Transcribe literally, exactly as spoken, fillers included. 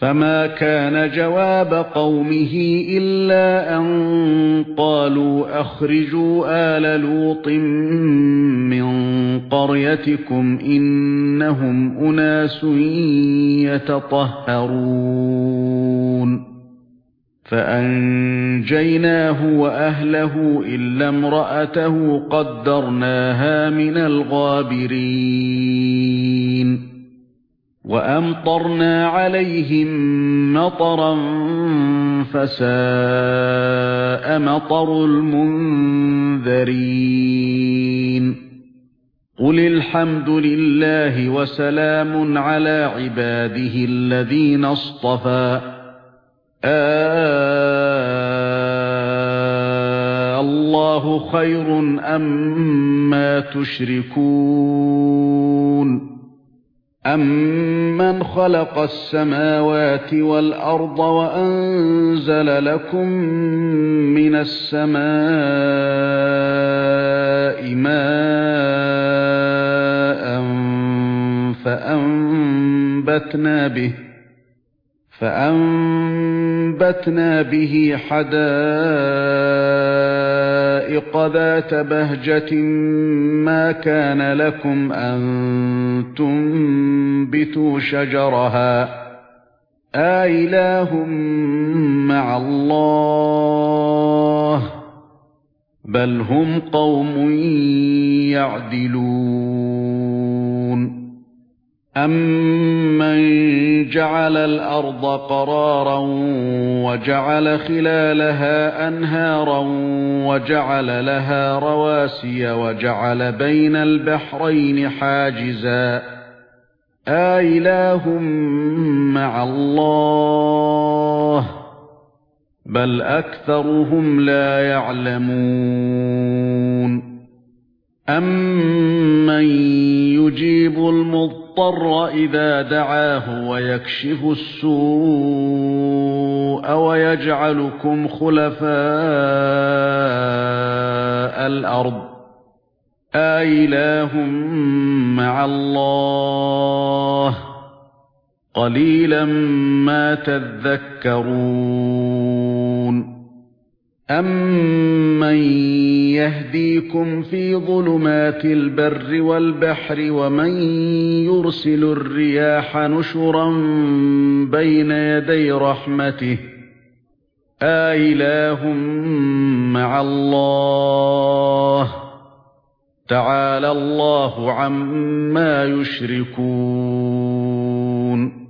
فما كان جواب قومه إلا أن قالوا أخرجوا آل لوط من قريتكم إنهم أناس يتطهرون فأنجيناه وأهله إلا امرأته قدرناها من الغابرين وأمطرنا عليهم مطرا فساء مطر المنذرين قل الحمد لله وسلام على عباده الذين اصطفى آه الله خير أما تشركون أَمَّنْ خَلَقَ السَّمَاوَاتِ وَالْأَرْضَ وَأَنزَلَ لَكُم مِّنَ السَّمَاءِ مَاءً فَأَنبَتْنَا بِهِ فَأَنبَتْنَا بِهِ حَدَائِقَ ذَاتَ بَهْجَةٍ مَا كَانَ لَكُمْ أَن تُنبِتُوا شَجَرَهَا أَإِلَٰهٌ مَّعَ اللَّهِ بَلْ هُمْ قَوْمٌ يَعْدِلُونَ أَمَّنْ جَعَلَ الْأَرْضَ قَرَارًا وَجَعَلَ خِلَالَهَا أَنْهَارًا وَجَعَلَ لَهَا رَوَاسِيَ وَجَعَلَ بَيْنَ الْبَحْرَيْنِ حَاجِزًا أَإِلَٰهٌ مَّعَ اللَّهِ بَلْ أَكْثَرُهُمْ لَا يَعْلَمُونَ أَمَّن يُجِيبُ الْمُضْطَرَّ إِذَا دَعَاهُ وَيَكْشِفُ السُّوءَ وَيَجْعَلُكُمْ خُلَفَاءَ الْأَرْضِ أَإِلَٰهٌ مَّعَ اللَّهِ قَلِيلًا مَا تَذَكَّرُونَ أَمَّن يَهْدِيكُمْ فِي ظُلُمَاتِ الْبَرِّ وَالْبَحْرِ وَمَن يُرْسِلُ الرِّيَاحَ نُشُرًا بَيْنَ يَدَيْ رَحْمَتِهِ أَإِلَٰهٌ مَّعَ اللَّهِ تَعَالَى اللَّهُ عَمَّا يُشْرِكُونَ